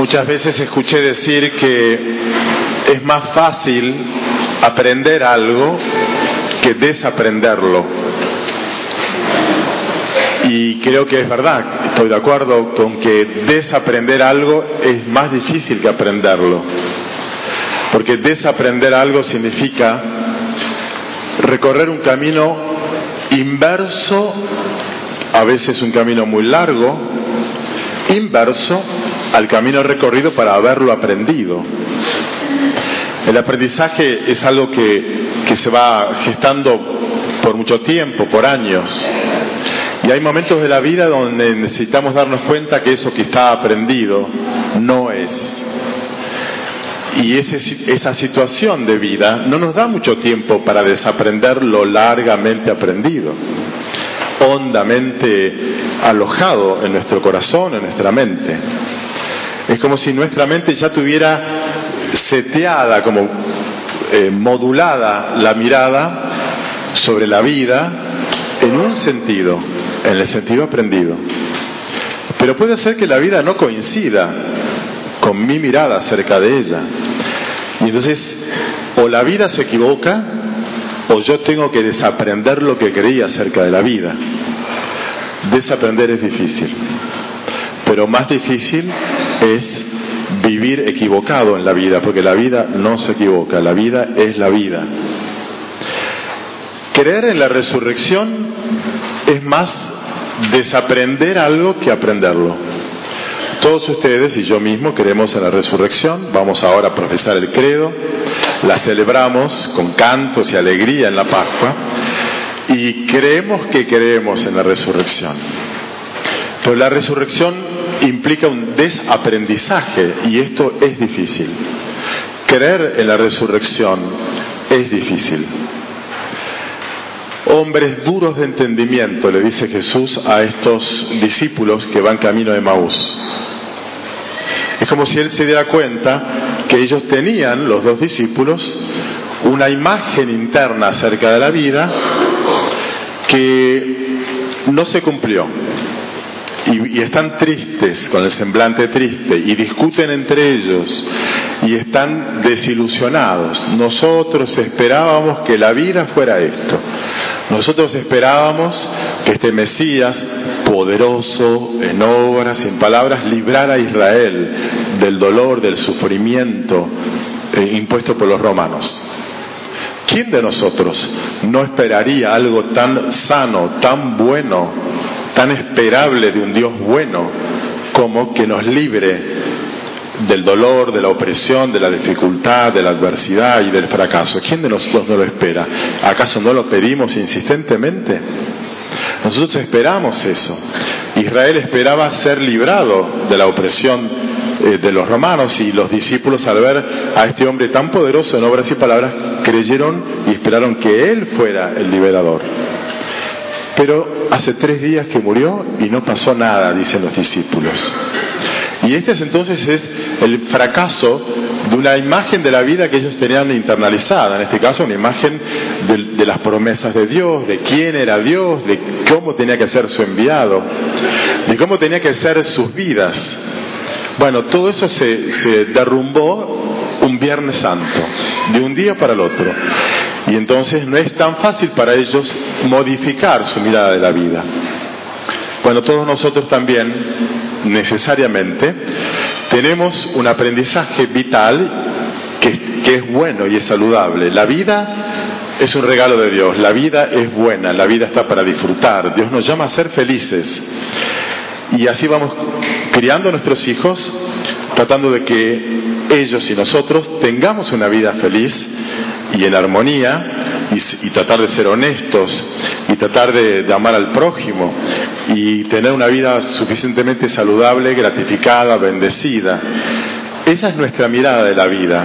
Muchas veces escuché decir que es más fácil aprender algo que desaprenderlo. Y creo que es verdad, estoy de acuerdo con que desaprender algo es más difícil que aprenderlo. Porque desaprender algo significa recorrer un camino inverso, a veces un camino muy largo, inverso al camino recorrido para haberlo aprendido. El aprendizaje es algo que se va gestando por mucho tiempo, por años. Y hay momentos de la vida donde necesitamos darnos cuenta que eso que está aprendido no es. Y esa situación de vida no nos da mucho tiempo para desaprender lo largamente aprendido, hondamente alojado en nuestro corazón, en nuestra mente. Es como si nuestra mente ya tuviera seteada, como modulada la mirada sobre la vida en un sentido, en el sentido aprendido. Pero puede ser que la vida no coincida con mi mirada acerca de ella. Y entonces, o la vida se equivoca, o yo tengo que desaprender lo que creí acerca de la vida. Desaprender es difícil, pero más difícil es vivir equivocado en la vida, porque la vida no se equivoca, la vida es la vida. Creer en la resurrección es más desaprender algo que aprenderlo. Todos ustedes y yo mismo creemos en la resurrección. Vamos ahora a profesar el credo, la celebramos con cantos y alegría en la Pascua y creemos en la resurrección. Pero la resurrección implica un desaprendizaje y esto es difícil. Creer en la resurrección es difícil. Hombres duros de entendimiento, le dice Jesús a estos discípulos que van camino de Emaús. Es como si él se diera cuenta que ellos tenían, los dos discípulos, una imagen interna acerca de la vida que no se cumplió. Y están tristes, con el semblante triste, y discuten entre ellos, y están desilusionados. Nosotros esperábamos que la vida fuera esto. Nosotros esperábamos que este Mesías, poderoso, en obras, en palabras, librara a Israel del dolor, del sufrimiento impuesto por los romanos. ¿Quién de nosotros no esperaría algo tan sano, tan bueno, tan esperable de un Dios bueno como que nos libre del dolor, de la opresión, de la dificultad, de la adversidad y del fracaso? ¿Quién de nosotros no lo espera? ¿Acaso no lo pedimos insistentemente? Nosotros esperamos eso. Israel esperaba ser librado de la opresión de los romanos, y los discípulos, al ver a este hombre tan poderoso en obras y palabras, creyeron y esperaron que él fuera el liberador. Pero hace 3 días que murió y no pasó nada, dicen los discípulos. Y este entonces es el fracaso de una imagen de la vida que ellos tenían internalizada, en este caso una imagen de las promesas de Dios, de quién era Dios, de cómo tenía que ser su enviado, de cómo tenía que ser sus vidas. Bueno, todo eso se derrumbó un Viernes Santo, de un día para el otro. Y entonces no es tan fácil para ellos modificar su mirada de la vida. Bueno, todos nosotros también, necesariamente, tenemos un aprendizaje vital que es bueno y es saludable. La vida es un regalo de Dios, la vida es buena, la vida está para disfrutar. Dios nos llama a ser felices. Y así vamos criando a nuestros hijos, tratando de que ellos y nosotros tengamos una vida feliz y en armonía, y tratar de ser honestos, y tratar de amar al prójimo, y tener una vida suficientemente saludable, gratificada, bendecida. Esa es nuestra mirada de la vida.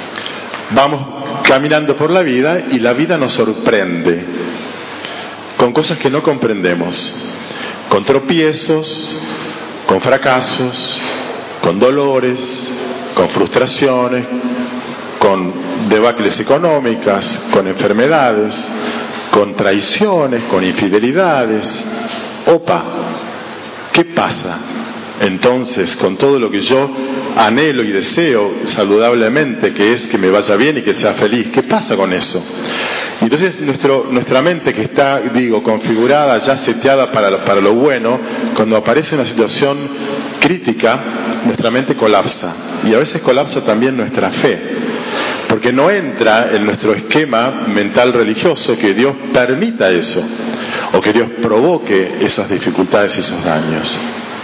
Vamos caminando por la vida y la vida nos sorprende con cosas que no comprendemos, con tropiezos, con fracasos, con dolores, con frustraciones, con debacles económicas, con enfermedades, con traiciones, con infidelidades. Opa, ¿qué pasa entonces con todo lo que yo anhelo y deseo saludablemente, que es que me vaya bien y que sea feliz. ¿Qué pasa con eso? Y entonces nuestra mente, que está, configurada, ya seteada para lo bueno, cuando aparece una situación crítica, nuestra mente colapsa. Y a veces colapsa también nuestra fe, porque no entra en nuestro esquema mental religioso que Dios permita eso, o que Dios provoque esas dificultades y esos daños.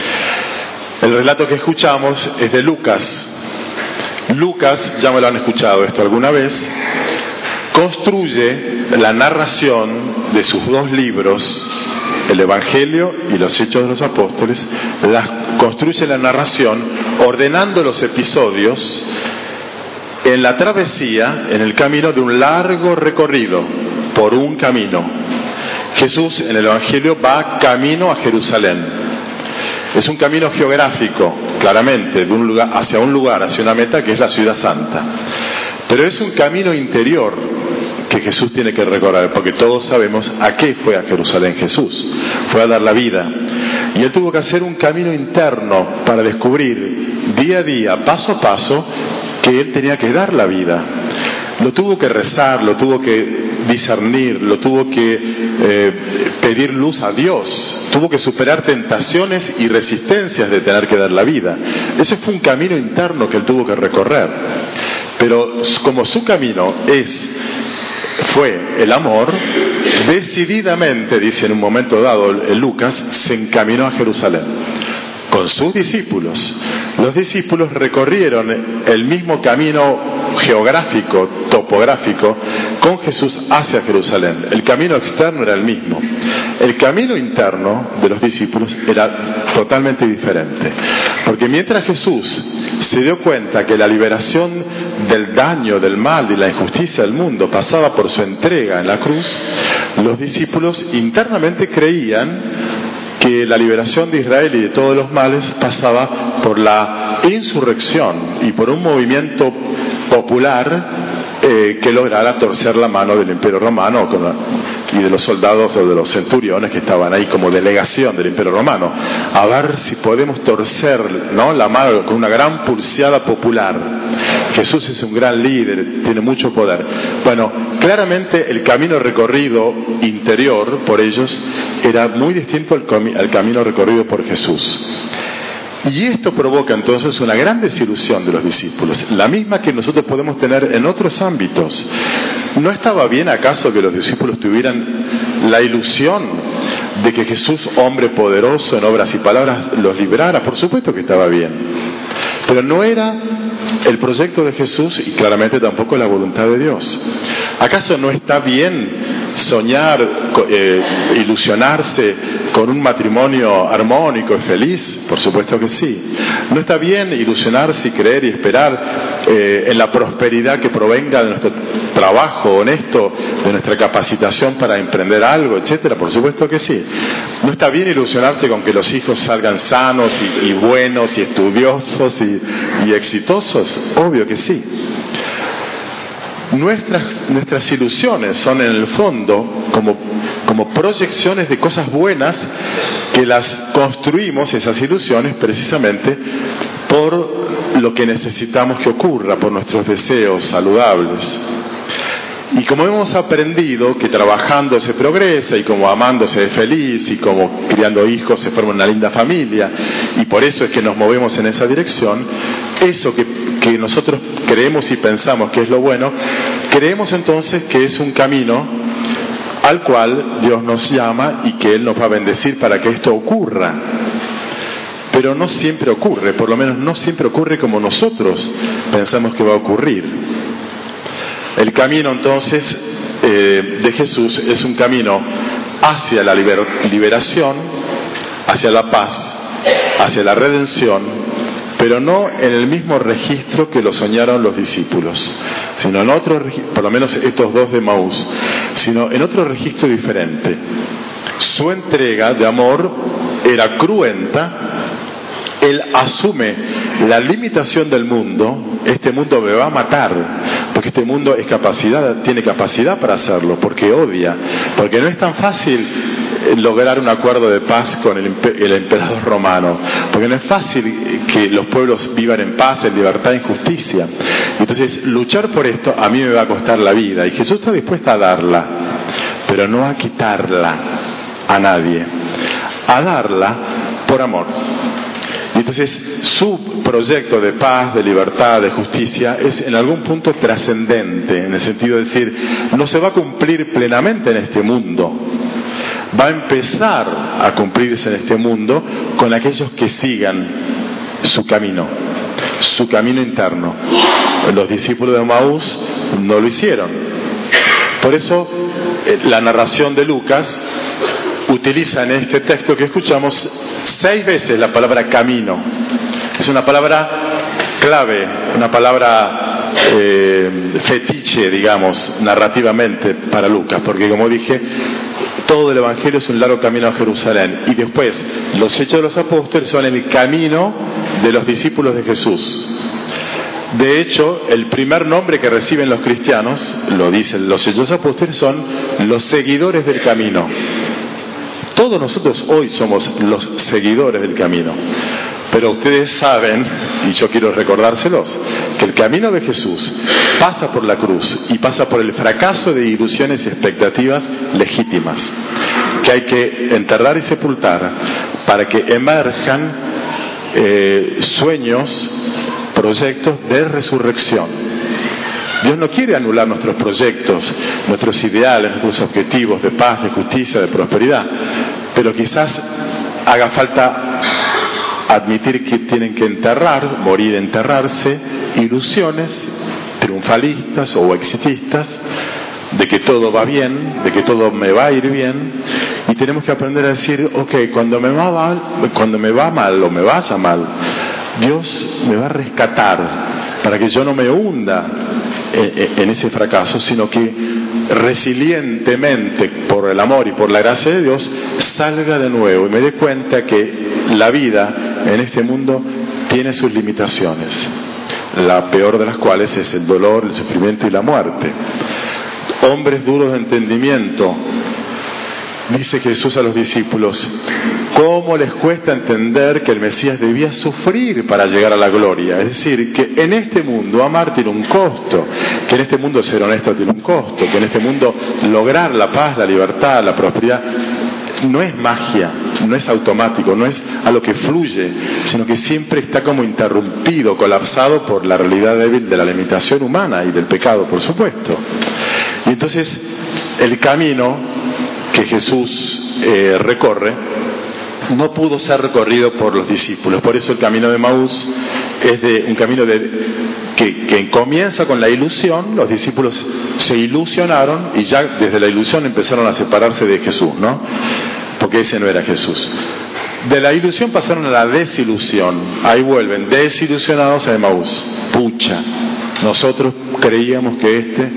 El relato que escuchamos es de Lucas. Lucas, ya me lo han escuchado esto alguna vez, construye la narración de sus dos libros, el Evangelio y los Hechos de los Apóstoles, construye la narración ordenando los episodios en la travesía, en el camino de un largo recorrido, por un camino. Jesús en el Evangelio va camino a Jerusalén. Es un camino geográfico, claramente, de un lugar, hacia una meta que es la ciudad santa. Pero es un camino interior que Jesús tiene que recorrer, porque todos sabemos a qué fue a Jerusalén Jesús. Fue a dar la vida. Y Él tuvo que hacer un camino interno para descubrir día a día, paso a paso, que Él tenía que dar la vida. Lo tuvo que rezar, lo tuvo que discernir, lo tuvo que pedir luz a Dios, tuvo que superar tentaciones y resistencias de tener que dar la vida. Ese fue un camino interno que Él tuvo que recorrer. Pero como su camino fue el amor, decididamente, dice en un momento dado el Lucas, se encaminó a Jerusalén con sus discípulos. Los discípulos recorrieron el mismo camino geográfico, topográfico, con Jesús hacia Jerusalén. El camino externo era el mismo. El camino interno de los discípulos era totalmente diferente. Porque mientras Jesús se dio cuenta que la liberación del daño, del mal y la injusticia del mundo pasaba por su entrega en la cruz, los discípulos internamente creían que la liberación de Israel y de todos los males pasaba por la insurrección y por un movimiento popular que lograra torcer la mano del Imperio Romano y de los soldados o de los centuriones que estaban ahí como delegación del Imperio Romano, a ver si podemos torcer, ¿no?, la mano con una gran pulseada popular. Jesús es un gran líder, tiene mucho poder. Bueno, claramente el camino recorrido interior por ellos era muy distinto al camino recorrido por Jesús. Y esto provoca entonces una gran desilusión de los discípulos, la misma que nosotros podemos tener en otros ámbitos. ¿No estaba bien acaso que los discípulos tuvieran la ilusión de que Jesús, hombre poderoso en obras y palabras, los librara? Por supuesto que estaba bien, pero no era el proyecto de Jesús y claramente tampoco la voluntad de Dios. ¿Acaso no está bien soñar, ilusionarse con un matrimonio armónico y feliz? Por supuesto que sí. ¿No está bien ilusionarse y creer y esperar en la prosperidad que provenga de nuestro trabajo honesto, de nuestra capacitación para emprender algo, etcétera? Por supuesto que sí. ¿No está bien ilusionarse con que los hijos salgan sanos y buenos y estudiosos y exitosos? Obvio que sí. Nuestras ilusiones son en el fondo como proyecciones de cosas buenas que las construimos, esas ilusiones, precisamente por lo que necesitamos que ocurra, por nuestros deseos saludables. Y como hemos aprendido que trabajando se progresa, y como amando se es feliz, y como criando hijos se forma una linda familia, y por eso es que nos movemos en esa dirección, eso que nosotros creemos y pensamos que es lo bueno, creemos entonces que es un camino al cual Dios nos llama y que Él nos va a bendecir para que esto ocurra. Pero no siempre ocurre, por lo menos no siempre ocurre como nosotros pensamos que va a ocurrir. El camino entonces de Jesús es un camino hacia la liberación, hacia la paz, hacia la redención, pero no en el mismo registro que lo soñaron los discípulos, sino en otro registro, por lo menos estos dos de Maús, sino en otro registro diferente. Su entrega de amor era cruenta. Él asume la limitación del mundo. Este mundo me va a matar, porque este mundo tiene capacidad para hacerlo, porque odia, porque no es tan fácil lograr un acuerdo de paz con el emperador romano, porque no es fácil que los pueblos vivan en paz, en libertad, en justicia. Entonces, luchar por esto a mí me va a costar la vida, y Jesús está dispuesto a darla, pero no a quitarla a nadie, a darla por amor. Y entonces su proyecto de paz, de libertad, de justicia es en algún punto trascendente, en el sentido de decir, no se va a cumplir plenamente en este mundo, va a empezar a cumplirse en este mundo con aquellos que sigan su camino interno. Los discípulos de Emaús no lo hicieron. Por eso la narración de Lucas utiliza en este texto que escuchamos 6 veces la palabra camino. Es una palabra clave, una palabra fetiche, digamos, narrativamente para Lucas, porque como dije, todo el Evangelio es un largo camino a Jerusalén, y después los Hechos de los Apóstoles son el camino de los discípulos de Jesús. De hecho, el primer nombre que reciben los cristianos, lo dicen los Hechos de los Apóstoles, son los seguidores del camino. Todos nosotros hoy somos los seguidores del camino, pero ustedes saben, y yo quiero recordárselos, que el camino de Jesús pasa por la cruz y pasa por el fracaso de ilusiones y expectativas legítimas, que hay que enterrar y sepultar para que emerjan sueños, proyectos de resurrección. Dios no quiere anular nuestros proyectos, nuestros ideales, nuestros objetivos de paz, de justicia, de prosperidad, pero quizás haga falta admitir que tienen que enterrar, morir, enterrarse, ilusiones triunfalistas o exitistas, de que todo va bien, de que todo me va a ir bien, y tenemos que aprender a decir, ok, cuando me va mal o me vaya mal, Dios me va a rescatar para que yo no me hunda en ese fracaso, sino que resilientemente, por el amor y por la gracia de Dios, salga de nuevo y me dé cuenta que la vida en este mundo tiene sus limitaciones, la peor de las cuales es el dolor, el sufrimiento y la muerte. Hombres duros de entendimiento, dice Jesús a los discípulos, ¿cómo les cuesta entender que el Mesías debía sufrir para llegar a la gloria? Es decir, que en este mundo amar tiene un costo, que en este mundo ser honesto tiene un costo, que en este mundo lograr la paz, la libertad, la prosperidad no es magia, no es automático, no es a lo que fluye, sino que siempre está como interrumpido, colapsado por la realidad débil de la limitación humana y del pecado, por supuesto. Y entonces el camino que Jesús recorre no pudo ser recorrido por los discípulos. Por eso el camino de Emaús es un camino que comienza con la ilusión. Los discípulos se ilusionaron y ya desde la ilusión empezaron a separarse de Jesús, ¿no? Porque ese no era Jesús. De la ilusión pasaron a la desilusión. Ahí vuelven, desilusionados a Emaús. Pucha, nosotros creíamos que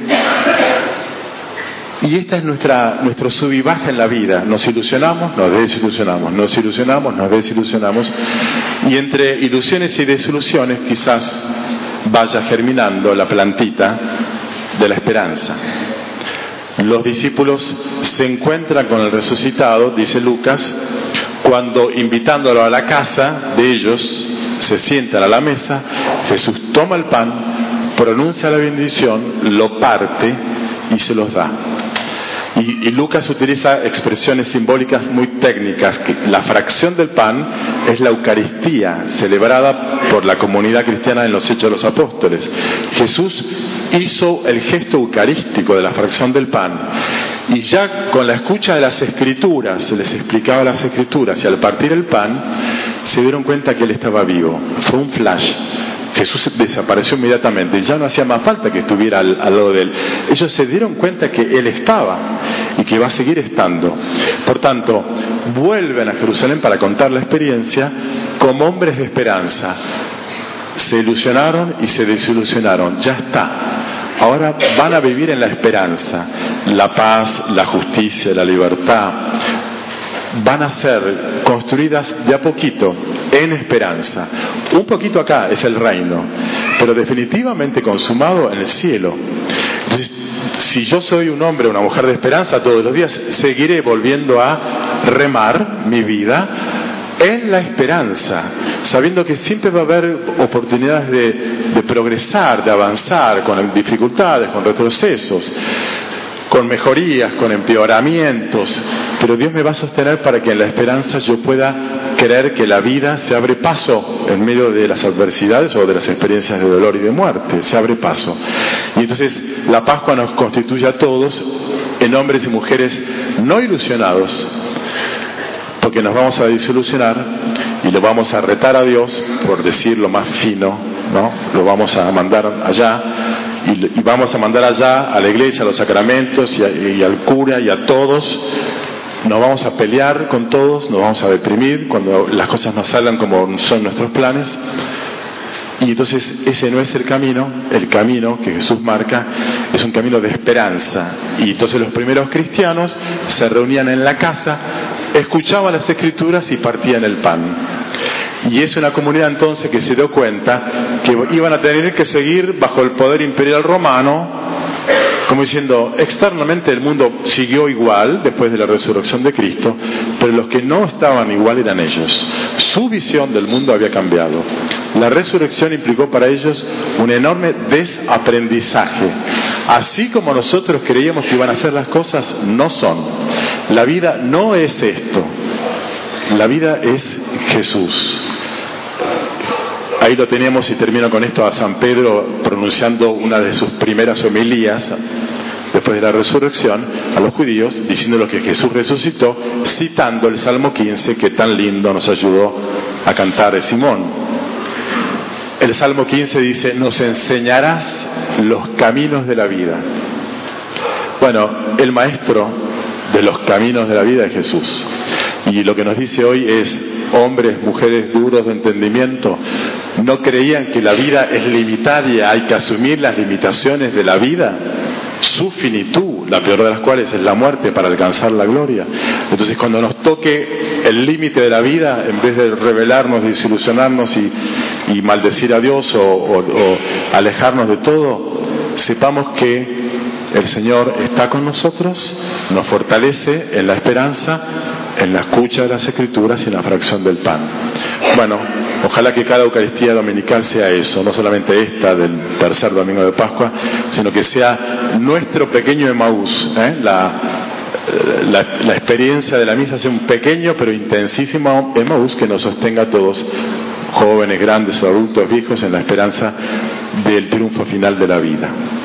Y esta es nuestro sub y baja en la vida. Nos ilusionamos, nos desilusionamos, nos ilusionamos, nos desilusionamos. Y entre ilusiones y desilusiones quizás vaya germinando la plantita de la esperanza. Los discípulos se encuentran con el resucitado, dice Lucas, cuando invitándolo a la casa de ellos, se sientan a la mesa, Jesús toma el pan, pronuncia la bendición, lo parte y se los da. Y Lucas utiliza expresiones simbólicas muy técnicas, que la fracción del pan es la Eucaristía, celebrada por la comunidad cristiana en los Hechos de los Apóstoles. Jesús hizo el gesto eucarístico de la fracción del pan, y ya con la escucha de las Escrituras, se les explicaba las Escrituras, y al partir el pan, se dieron cuenta que Él estaba vivo. Fue un flash. Jesús desapareció inmediatamente, ya no hacía más falta que estuviera al lado de Él. Ellos se dieron cuenta que Él estaba y que va a seguir estando. Por tanto, vuelven a Jerusalén para contar la experiencia como hombres de esperanza. Se ilusionaron y se desilusionaron, ya está. Ahora van a vivir en la esperanza, la paz, la justicia, la libertad. Van a ser construidas de a poquito en esperanza. Un poquito acá es el reino, pero definitivamente consumado en el cielo. Entonces, si yo soy un hombre o una mujer de esperanza, todos los días seguiré volviendo a remar mi vida en la esperanza, sabiendo que siempre va a haber oportunidades de progresar, de avanzar, con dificultades, con retrocesos, con mejorías, con empeoramientos, pero Dios me va a sostener para que en la esperanza yo pueda creer que la vida se abre paso en medio de las adversidades o de las experiencias de dolor y de muerte, se abre paso. Y entonces la Pascua nos constituye a todos en hombres y mujeres no ilusionados, porque nos vamos a desilusionar y lo vamos a retar a Dios, por decirlo más fino, ¿no? Lo vamos a mandar allá. Y vamos a mandar allá a la iglesia, a los sacramentos y al cura y a todos. Nos vamos a pelear con todos, nos vamos a deprimir cuando las cosas no salgan como son nuestros planes. Y entonces ese no es el camino que Jesús marca es un camino de esperanza. Y entonces los primeros cristianos se reunían en la casa, escuchaban las Escrituras y partían el pan. Y es una comunidad entonces que se dio cuenta que iban a tener que seguir bajo el poder imperial romano, como diciendo, externamente el mundo siguió igual después de la resurrección de Cristo, pero los que no estaban igual eran ellos. Su visión del mundo había cambiado. La resurrección implicó para ellos un enorme desaprendizaje. Así como nosotros creíamos que iban a ser las cosas, no son. La vida no es esto. La vida es Jesús. Ahí lo tenemos, y termino con esto, a San Pedro pronunciando una de sus primeras homilías después de la resurrección a los judíos, diciéndoles que Jesús resucitó, citando el Salmo 15 que tan lindo nos ayudó a cantar de Simón. El Salmo 15 dice: nos enseñarás los caminos de la vida. Bueno, el maestro de los caminos de la vida es Jesús. Y lo que nos dice hoy es: hombres, mujeres duros de entendimiento, ¿no creían que la vida es limitada y hay que asumir las limitaciones de la vida? Su finitud, la peor de las cuales es la muerte, para alcanzar la gloria. Entonces, cuando nos toque el límite de la vida, en vez de rebelarnos, desilusionarnos y maldecir a Dios o alejarnos de todo, sepamos que el Señor está con nosotros, nos fortalece en la esperanza, en la escucha de las Escrituras y en la fracción del pan. Bueno, ojalá que cada Eucaristía dominical sea eso, no solamente esta del tercer domingo de Pascua, sino que sea nuestro pequeño Emaús, la experiencia de la misa sea un pequeño pero intensísimo Emaús que nos sostenga a todos, jóvenes, grandes, adultos, viejos, en la esperanza del triunfo final de la vida.